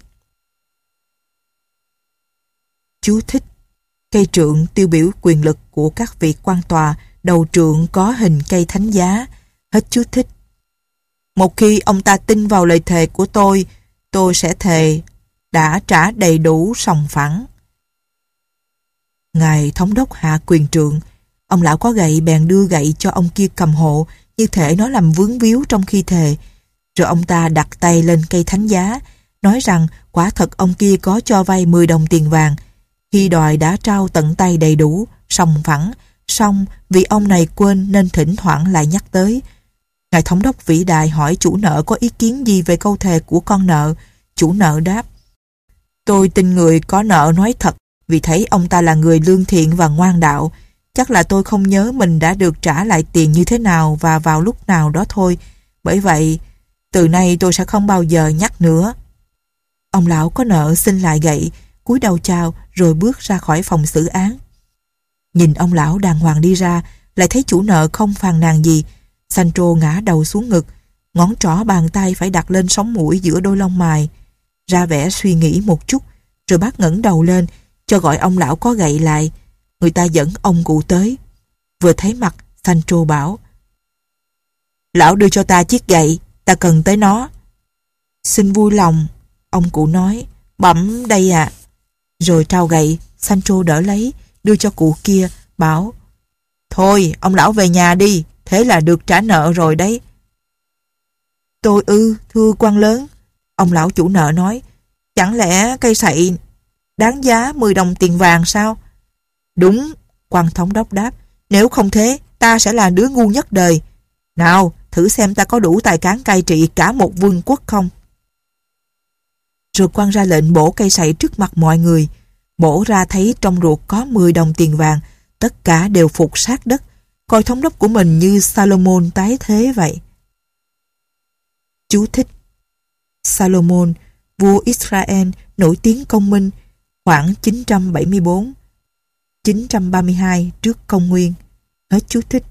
Chú thích: cây trượng tiêu biểu quyền lực của các vị quan tòa, đầu trượng có hình cây thánh giá. Hết chú thích. Một khi ông ta tin vào lời thề của tôi, tôi sẽ thề đã trả đầy đủ sòng phẳng. Ngài thống đốc hạ quyền trượng. Ông lão có gậy bèn đưa gậy cho ông kia cầm hộ, như thể nó làm vướng víu trong khi thề. Rồi ông ta đặt tay lên cây thánh giá, nói rằng quả thật ông kia có cho vay mười đồng tiền vàng. Khi đòi đã trao tận tay đầy đủ, sòng phẳng, song vì ông này quên nên thỉnh thoảng lại nhắc tới. Ngài thống đốc vĩ đại hỏi chủ nợ có ý kiến gì về câu thề của con nợ. Chủ nợ đáp: Tôi tin người có nợ nói thật, vì thấy ông ta là người lương thiện và ngoan đạo. Chắc là tôi không nhớ mình đã được trả lại tiền như thế nào và vào lúc nào đó thôi. Bởi vậy, từ nay tôi sẽ không bao giờ nhắc nữa. Ông lão có nợ xin lại gậy, cúi đầu chào rồi bước ra khỏi phòng xử án. Nhìn ông lão đàng hoàng đi ra, lại thấy chủ nợ không phàn nàn gì. Sancho ngã đầu xuống ngực, ngón trỏ bàn tay phải đặt lên sống mũi giữa đôi lông mày, ra vẻ suy nghĩ một chút, rồi bác ngẩng đầu lên, cho gọi ông lão có gậy lại. Người ta dẫn ông cụ tới. Vừa thấy mặt, Sancho bảo: Lão đưa cho ta chiếc gậy, ta cần tới nó. Xin vui lòng, ông cụ nói. Bẩm đây à. Rồi trao gậy, Sancho đỡ lấy, đưa cho cụ kia, bảo: Thôi, ông lão về nhà đi, thế là được trả nợ rồi đấy. Tôi ư, thưa quan lớn, ông lão chủ nợ nói. Chẳng lẽ cây sậy đáng giá mười đồng tiền vàng sao? Đúng, quan thống đốc đáp. Nếu không thế, ta sẽ là đứa ngu nhất đời. Nào, thử xem ta có đủ tài cán cai trị cả một vương quốc không? Rồi quan ra lệnh bổ cây sậy trước mặt mọi người. Bổ ra thấy trong ruột có mười đồng tiền vàng. Tất cả đều phục sát đất, coi thống đốc của mình như Salomon tái thế vậy. Chú thích: Salomon, vua Israel nổi tiếng công minh, khoảng chín trăm bảy mươi tư chín trăm ba mươi hai trước công nguyên. Hết chú thích.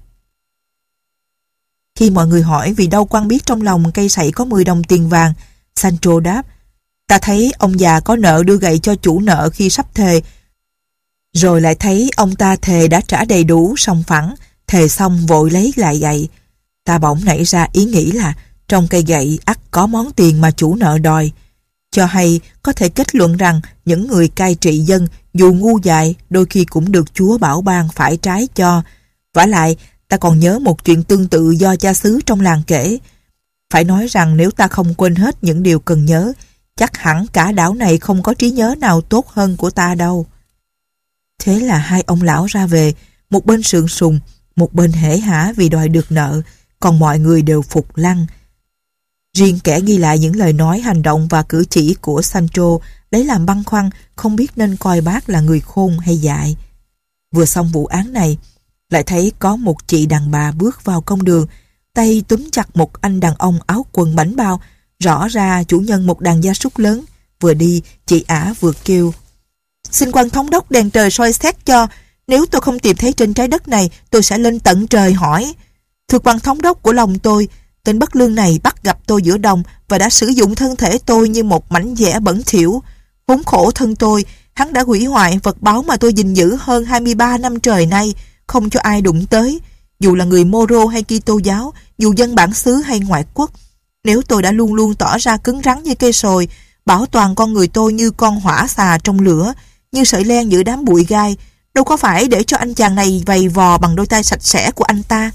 Khi mọi người hỏi vì đâu quan biết trong lòng cây sậy có mười đồng tiền vàng, Sancho đáp: Ta thấy ông già có nợ đưa gậy cho chủ nợ khi sắp thề, rồi lại thấy ông ta thề đã trả đầy đủ sòng phẳng, thề xong vội lấy lại gậy. Ta bỗng nảy ra ý nghĩ là trong cây gậy ắt có món tiền mà chủ nợ đòi. Cho hay có thể kết luận rằng những người cai trị dân dù ngu dại đôi khi cũng được Chúa bảo ban phải trái cho. Vả lại, ta còn nhớ một chuyện tương tự do cha xứ trong làng kể. Phải nói rằng nếu ta không quên hết những điều cần nhớ, chắc hẳn cả đảo này không có trí nhớ nào tốt hơn của ta đâu. Thế là hai ông lão ra về, một bên sượng sùng, một bên hể hả vì đòi được nợ, còn mọi người đều phục lăng. Riêng kẻ ghi lại những lời nói, hành động và cử chỉ của Sancho lấy làm băn khoăn, không biết nên coi bác là người khôn hay dại. Vừa xong vụ án này, lại thấy có một chị đàn bà bước vào công đường, tay túm chặt một anh đàn ông áo quần bảnh bao, rõ ra chủ nhân một đàn gia súc lớn. Vừa đi, chị ả vừa kêu: Xin quan thống đốc đèn trời soi xét cho, nếu tôi không tìm thấy trên trái đất này, tôi sẽ lên tận trời hỏi. Thưa quan thống đốc của lòng tôi, Tên bất lương này bắt gặp tôi giữa đồng và đã sử dụng thân thể tôi như một mảnh vẽ bẩn thỉu. Khốn khổ thân tôi, hắn đã hủy hoại vật báu mà tôi gìn giữ hơn hai mươi ba năm trời nay, không cho ai đụng tới, dù là người Moro hay Kitô giáo, dù dân bản xứ hay ngoại quốc. Nếu tôi đã luôn luôn tỏ ra cứng rắn như cây sồi, bảo toàn con người tôi như con hỏa xà trong lửa, như sợi len giữa đám bụi gai, đâu có phải để cho anh chàng này vầy vò bằng đôi tay sạch sẽ của anh ta.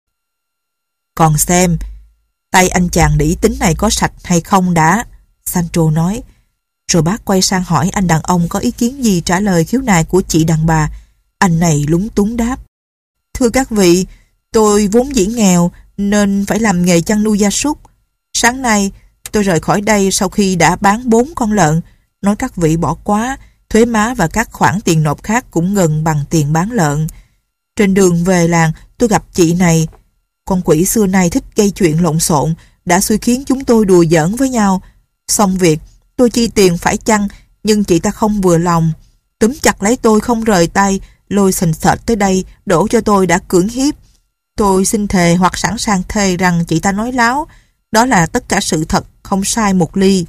Còn xem, tay anh chàng đĩ tính này có sạch hay không đã, Sancho nói. Rồi bác quay sang hỏi anh đàn ông có ý kiến gì trả lời khiếu nại của chị đàn bà. Anh này lúng túng đáp: Thưa các vị, tôi vốn dĩ nghèo nên phải làm nghề chăn nuôi gia súc. Sáng nay tôi rời khỏi đây sau khi đã bán bốn con lợn. Nói các vị bỏ quá, thuế má và các khoản tiền nộp khác cũng gần bằng tiền bán lợn. Trên đường về làng tôi gặp chị này. Con quỷ xưa nay thích gây chuyện lộn xộn, đã xui khiến chúng tôi đùa giỡn với nhau. Xong việc, tôi chi tiền phải chăng, nhưng chị ta không vừa lòng. Túm chặt lấy tôi không rời tay, lôi sình sệt tới đây, đổ cho tôi đã cưỡng hiếp. Tôi xin thề hoặc sẵn sàng thề rằng chị ta nói láo. Đó là tất cả sự thật, không sai một ly.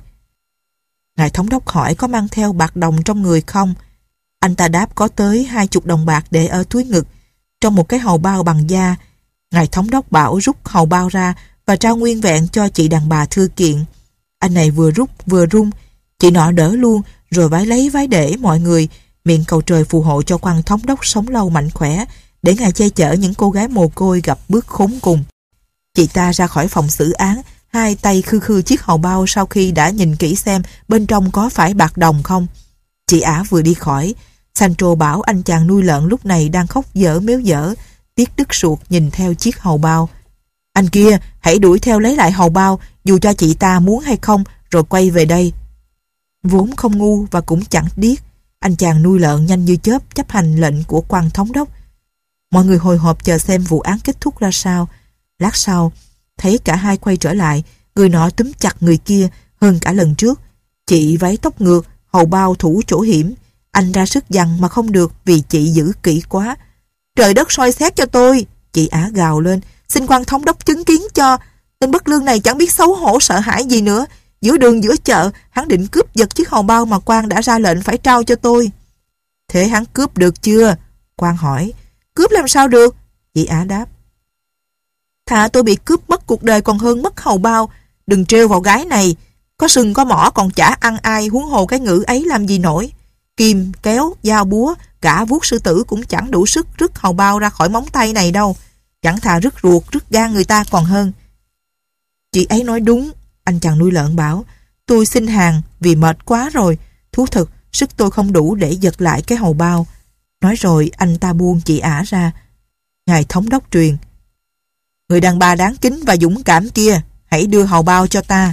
Ngài thống đốc hỏi có mang theo bạc đồng trong người không? Anh ta đáp có tới hai chục đồng bạc để ở túi ngực, trong một cái hầu bao bằng da. Ngài thống đốc bảo rút hầu bao ra và trao nguyên vẹn cho chị đàn bà thư kiện. Anh này vừa rút vừa run, chị nọ đỡ luôn, rồi vái lấy vái để mọi người, miệng cầu trời phù hộ cho quan thống đốc sống lâu mạnh khỏe, để ngài che chở những cô gái mồ côi gặp bước khốn cùng. Chị ta ra khỏi phòng xử án, hai tay khư khư chiếc hầu bao sau khi đã nhìn kỹ xem bên trong có phải bạc đồng không. Chị ả vừa đi khỏi, Sancho bảo anh chàng nuôi lợn lúc này đang khóc dở méo dở, tiếc đứt ruột nhìn theo chiếc hầu bao. Anh kia, hãy đuổi theo lấy lại hầu bao, dù cho chị ta muốn hay không, rồi quay về đây. Vốn không ngu và cũng chẳng điếc, anh chàng nuôi lợn nhanh như chớp chấp hành lệnh của quan thống đốc. Mọi người hồi hộp chờ xem vụ án kết thúc ra sao. Lát sau, thấy cả hai quay trở lại, người nọ túm chặt người kia hơn cả lần trước. Chị váy tóc ngược, hầu bao thủ chỗ hiểm. Anh ra sức dằn mà không được vì chị giữ kỹ quá. Trời đất soi xét cho tôi, chị ả gào lên. Xin quan thống đốc chứng kiến cho. Tên bất lương này chẳng biết xấu hổ sợ hãi gì nữa. Giữa đường giữa chợ, hắn định cướp giật chiếc hầu bao mà quan đã ra lệnh phải trao cho tôi. Thế hắn cướp được chưa? Quan hỏi. Cướp làm sao được? Chị ả đáp. Thà tôi bị cướp mất cuộc đời còn hơn mất hầu bao. Đừng trêu vào gái này. Có sừng có mỏ còn chả ăn ai, huống hồ cái ngữ ấy làm gì nổi. Kim, kéo, dao búa, cả vuốt sư tử cũng chẳng đủ sức rứt hầu bao ra khỏi móng tay này đâu. Chẳng thà rứt ruột, rứt gan người ta còn hơn. Chị ấy nói đúng, anh chàng nuôi lợn bảo. Tôi xin hàng vì mệt quá rồi. Thú thực, sức tôi không đủ để giật lại cái hầu bao. Nói rồi anh ta buông chị ả ra. Ngài thống đốc truyền. Người đàn bà đáng kính và dũng cảm kia, hãy đưa hầu bao cho ta.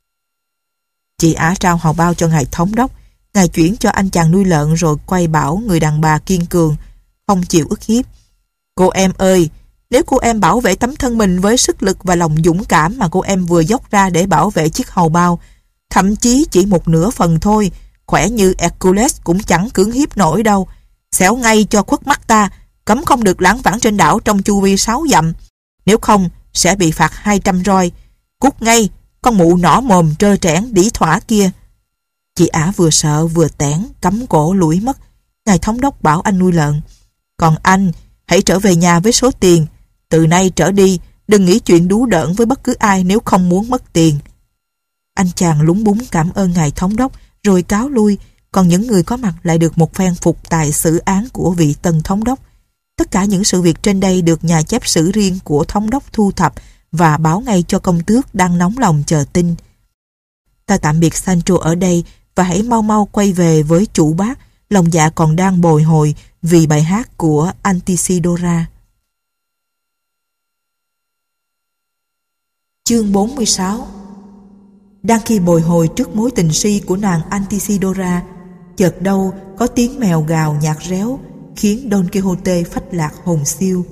Chị ả trao hầu bao cho ngài thống đốc. Ngài chuyển cho anh chàng nuôi lợn rồi quay bảo người đàn bà kiên cường, không chịu ức hiếp. Cô em ơi, nếu cô em bảo vệ tấm thân mình với sức lực và lòng dũng cảm mà cô em vừa dốc ra để bảo vệ chiếc hầu bao, thậm chí chỉ một nửa phần thôi, khỏe như Hercules cũng chẳng cưỡng hiếp nổi đâu. Xẻo ngay cho khuất mắt ta, cấm không được lảng vảng trên đảo trong chu vi sáu dặm. Nếu không, sẽ bị phạt hai trăm roi. Cút ngay, con mụ nỏ mồm trơ trẽn đĩ thỏa kia. Chị ả vừa sợ vừa tẻn, cắm cổ lủi mất. Ngài thống đốc bảo anh nuôi lợn. Còn anh, hãy trở về nhà với số tiền. Từ nay trở đi, đừng nghĩ chuyện đú đỡn với bất cứ ai nếu không muốn mất tiền. Anh chàng lúng búng cảm ơn ngài thống đốc, rồi cáo lui. Còn những người có mặt lại được một phen phục tài xử án của vị tân thống đốc. Tất cả những sự việc trên đây được nhà chép sử riêng của thống đốc thu thập và báo ngay cho công tước đang nóng lòng chờ tin. Ta tạm biệt Sancho ở đây và hãy mau mau quay về với chủ bác, lòng dạ còn đang bồi hồi vì bài hát của Altisidora. Chương bốn mươi sáu. Đang khi bồi hồi trước mối tình si của nàng Altisidora, chợt đâu có tiếng mèo gào nhạt réo, khiến Don Quixote phách lạc hồn siêu.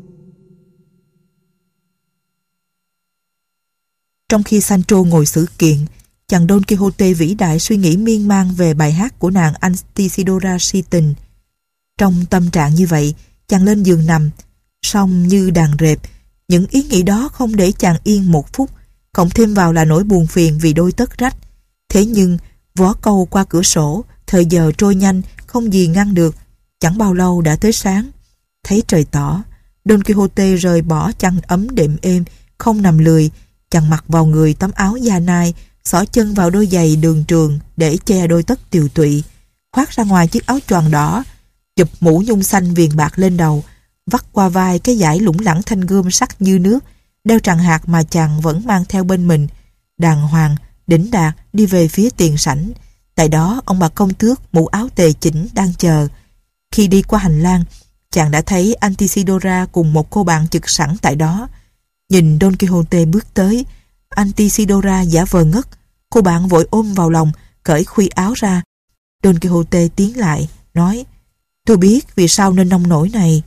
Trong khi Sancho ngồi xử kiện, chàng Don Quixote vĩ đại suy nghĩ miên man về bài hát của nàng Altisidora si tình. Trong tâm trạng như vậy, chàng lên giường nằm, song như đàn rệp, Những ý nghĩ đó không để chàng yên một phút, cộng thêm vào là nỗi buồn phiền vì đôi tất rách. Thế nhưng, vó câu qua cửa sổ, thời giờ trôi nhanh, không gì ngăn được. Chẳng bao lâu đã tới sáng. Thấy trời tỏ, Don Quixote rời bỏ chăn ấm đệm êm, không nằm lười, chàng mặc vào người tấm áo da nai, xỏ chân vào đôi giày đường trường để che đôi tất tiều tụy, khoác ra ngoài chiếc áo choàng đỏ, chụp mũ nhung xanh viền bạc lên đầu, vắt qua vai cái dải lủng lẳng thanh gươm sắc như nước, đeo tràng hạt mà chàng vẫn mang theo bên mình, đàng hoàng, đỉnh đạt đi về phía tiền sảnh. Tại đó ông bà công tước mũ áo tề chỉnh đang chờ. Khi đi qua hành lang, chàng đã thấy Altisidora cùng một cô bạn chực sẵn tại đó. Nhìn Don Quixote bước tới, Altisidora giả vờ ngất, cô bạn vội ôm vào lòng, cởi khuy áo ra. Don Quixote tiến lại, nói: "Tôi biết vì sao nên nông nổi này."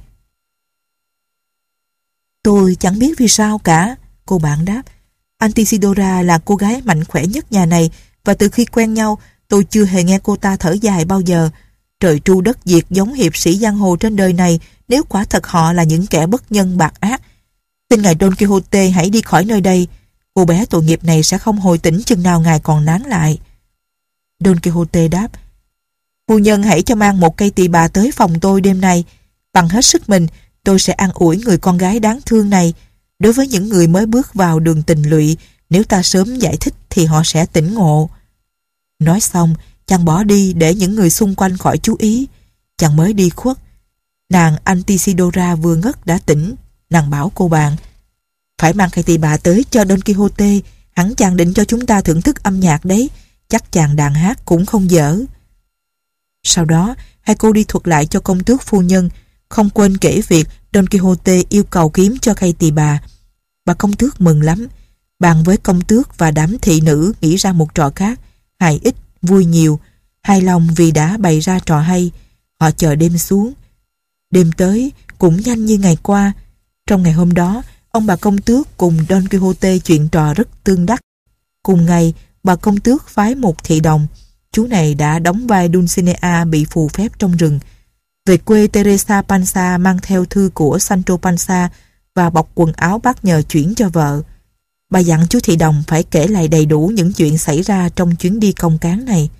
"Tôi chẳng biết vì sao cả," cô bạn đáp. "Altisidora là cô gái mạnh khỏe nhất nhà này, và từ khi quen nhau, tôi chưa hề nghe cô ta thở dài bao giờ. Trời tru đất diệt giống hiệp sĩ giang hồ trên đời này, nếu quả thật họ là những kẻ bất nhân bạc ác. Xin ngài Don Quixote hãy đi khỏi nơi đây. Cô bé tội nghiệp này sẽ không hồi tỉnh chừng nào ngài còn nán lại." Don Quixote đáp: "Phu nhân hãy cho mang một cây tỳ bà tới phòng tôi đêm nay. Bằng hết sức mình, tôi sẽ an ủi người con gái đáng thương này. Đối với những người mới bước vào đường tình lụy, nếu ta sớm giải thích thì họ sẽ tỉnh ngộ." Nói xong, chàng bỏ đi để những người xung quanh khỏi chú ý. Chàng mới đi khuất, nàng Altisidora vừa ngất đã tỉnh. Nàng bảo cô bạn: "Phải mang cây tỳ bà tới cho Don Quixote, hẳn chàng định cho chúng ta thưởng thức âm nhạc đấy, chắc chàng đàn hát cũng không dở." Sau đó, hai cô đi thuật lại cho công tước phu nhân, không quên kể việc Don Quixote yêu cầu kiếm cho cây tỳ bà. Bà công tước mừng lắm, bàn với công tước và đám thị nữ nghĩ ra một trò khác, hài ít, vui nhiều, hài lòng vì đã bày ra trò hay. Họ chờ đêm xuống. Đêm tới cũng nhanh như ngày qua. Trong ngày hôm đó, ông bà công tước cùng Don Quixote chuyện trò rất tương đắc. Cùng ngày, bà công tước phái một thị đồng. Chú này đã đóng vai Dulcinea bị phù phép trong rừng. Về quê, Teresa Panza mang theo thư của Sancho Panza và bọc quần áo bác nhờ chuyển cho vợ. Bà dặn chú thị đồng phải kể lại đầy đủ những chuyện xảy ra trong chuyến đi công cán này.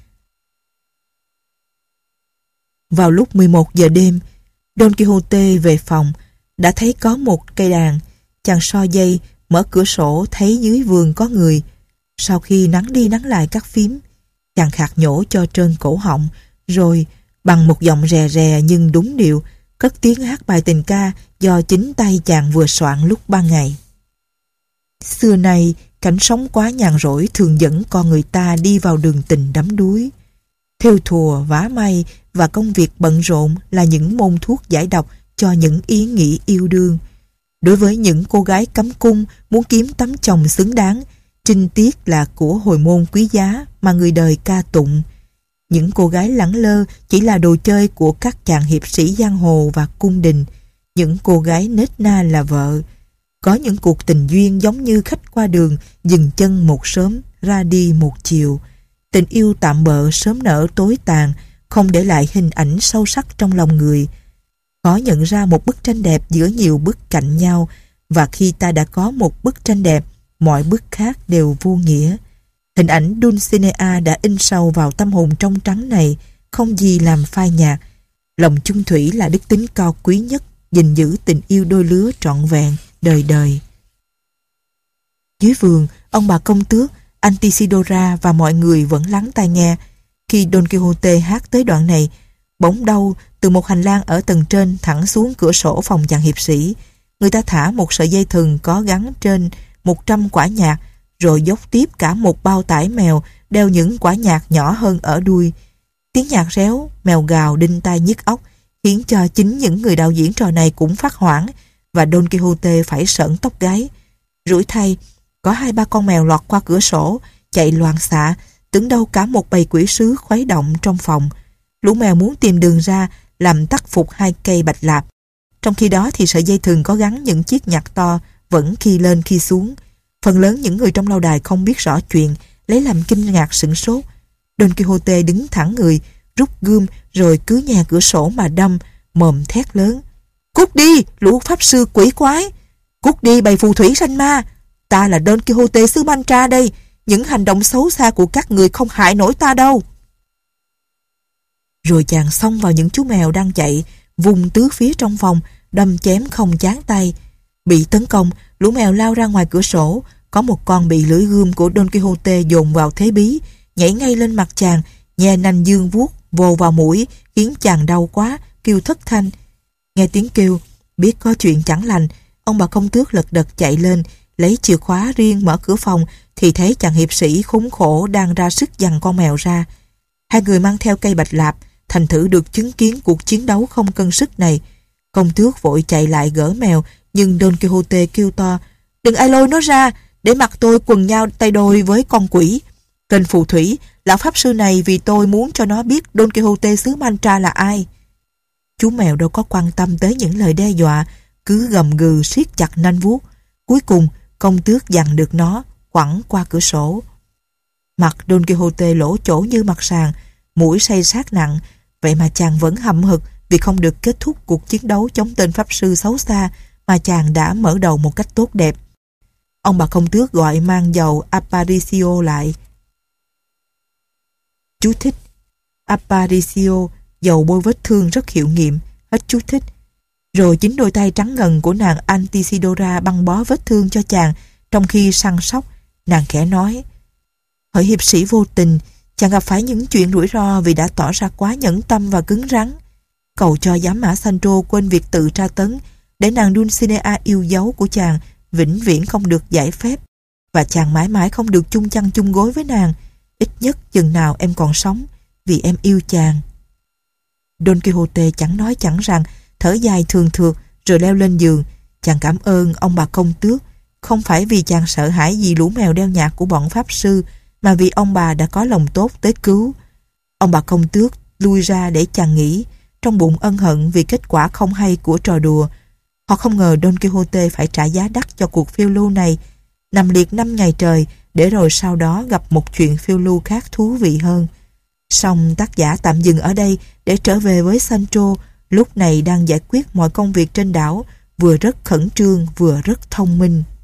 Vào lúc mười một giờ đêm, Don Quixote về phòng, đã thấy có một cây đàn. Chàng so dây, mở cửa sổ thấy dưới vườn có người. Sau khi nắn đi nắn lại các phím, chàng khạc nhổ cho trơn cổ họng, rồi bằng một giọng rè rè nhưng đúng điệu, cất tiếng hát bài tình ca do chính tay chàng vừa soạn lúc ban ngày. Xưa nay, cảnh sống quá nhàn rỗi thường dẫn con người ta đi vào đường tình đắm đuối. Thêu thùa, vá may và công việc bận rộn là những môn thuốc giải độc cho những ý nghĩ yêu đương. Đối với những cô gái cấm cung muốn kiếm tấm chồng xứng đáng, trinh tiết là của hồi môn quý giá mà người đời ca tụng. Những cô gái lẳng lơ chỉ là đồ chơi của các chàng hiệp sĩ giang hồ và cung đình. Những cô gái nết na là vợ. Có những cuộc tình duyên giống như khách qua đường, dừng chân một sớm, ra đi một chiều. Tình yêu tạm bợ sớm nở tối tàn, không để lại hình ảnh sâu sắc trong lòng người. Khó nhận ra một bức tranh đẹp giữa nhiều bức cạnh nhau, và khi ta đã có một bức tranh đẹp, mọi bức khác đều vô nghĩa. Hình ảnh Dulcinea đã in sâu vào tâm hồn trong trắng này, không gì làm phai nhạt. Lòng chung thủy là đức tính cao quý nhất, gìn giữ tình yêu đôi lứa trọn vẹn, đời đời. Dưới vườn, ông bà công tước, Altisidora và mọi người vẫn lắng tai nghe. Khi Don Quixote hát tới đoạn này, bỗng đâu từ một hành lang ở tầng trên thẳng xuống cửa sổ phòng chàng hiệp sĩ, người ta thả một sợi dây thừng có gắn trên một trăm quả nhạc, rồi dốc tiếp cả một bao tải mèo đeo những quả nhạc nhỏ hơn ở đuôi. Tiếng nhạc réo, mèo gào đinh tai nhức óc, khiến cho chính những người đạo diễn trò này cũng phát hoảng, và Don Quixote phải sởn tóc gáy. Rủi thay, có hai ba con mèo lọt qua cửa sổ, chạy loạn xạ, tưởng đâu cả một bầy quỷ sứ khuấy động trong phòng. Lũ mèo muốn tìm đường ra, làm tắc phục hai cây bạch lạp. Trong khi đó thì sợi dây thừng có gắn những chiếc nhạc to vẫn khi lên khi xuống. Phần lớn những người trong lâu đài không biết rõ chuyện, lấy làm kinh ngạc sửng sốt. Don Quixote đứng thẳng người, rút gươm rồi cứ nhà cửa sổ mà đâm, mồm thét lớn: "Cút đi, lũ pháp sư quỷ quái!" Cút đi bầy phù thủy sanh ma, ta là Don Quixote xứ Mantra đây, những hành động xấu xa của các người không hại nổi ta đâu. Rồi chàng xông vào những chú mèo đang chạy, vùng tứ phía trong phòng, đâm chém không chán tay. Bị tấn công, lũ mèo lao ra ngoài cửa sổ, có một con bị lưỡi gươm của Don Quixote dồn vào thế bí, nhảy ngay lên mặt chàng, nhe nanh dương vuốt, vồ vào mũi, khiến chàng đau quá, kêu thất thanh. Nghe tiếng kêu, biết có chuyện chẳng lành, ông bà công tước lật đật chạy lên, lấy chìa khóa riêng mở cửa phòng, thì thấy chàng hiệp sĩ khốn khổ đang ra sức giằng con mèo ra. Hai người mang theo cây bạch lạp, thành thử được chứng kiến cuộc chiến đấu không cân sức này. Công tước vội chạy lại gỡ mèo, nhưng Don Quixote kêu to, đừng ai lôi nó ra, để mặc tôi quần nhau tay đôi với con quỷ. Tên phù thủy, lão pháp sư này vì tôi muốn cho nó biết Don Quixote xứ Mantra là ai. Chú mèo đâu có quan tâm tới những lời đe dọa, cứ gầm gừ siết chặt nanh vuốt. Cuối cùng, công tước dằn được nó, quẳng qua cửa sổ. Mặt Don Quixote lỗ chỗ như mặt sàn, mũi say sát nặng, vậy mà chàng vẫn hậm hực vì không được kết thúc cuộc chiến đấu chống tên pháp sư xấu xa mà chàng đã mở đầu một cách tốt đẹp. Ông bà công tước gọi mang dầu Aparicio lại. Chú thích: Aparicio, dầu bôi vết thương rất hiệu nghiệm. Hết chú thích. Rồi chính đôi tay trắng ngần của nàng Altisidora băng bó vết thương cho chàng, trong khi săn sóc. Nàng khẽ nói, hỡi hiệp sĩ vô tình, chàng gặp phải những chuyện rủi ro vì đã tỏ ra quá nhẫn tâm và cứng rắn. Cầu cho giám mã Sancho quên việc tự tra tấn, để nàng Dulcinea yêu dấu của chàng vĩnh viễn không được giải phép, và chàng mãi mãi không được chung chăn chung gối với nàng, ít nhất chừng nào em còn sống, vì em yêu chàng. Don Quixote chẳng nói chẳng rằng, thở dài thường thượt rồi leo lên giường. Chàng cảm ơn ông bà công tước, không phải vì chàng sợ hãi gì lũ mèo đeo nhạc của bọn pháp sư, mà vì ông bà đã có lòng tốt tới cứu. Ông bà công tước lui ra để chàng nghỉ, trong bụng ân hận vì kết quả không hay của trò đùa. Họ không ngờ Don Quixote phải trả giá đắt cho cuộc phiêu lưu này, nằm liệt năm ngày trời, để rồi sau đó gặp một chuyện phiêu lưu khác thú vị hơn. Song tác giả tạm dừng ở đây để trở về với Sancho, lúc này đang giải quyết mọi công việc trên đảo, vừa rất khẩn trương vừa rất thông minh.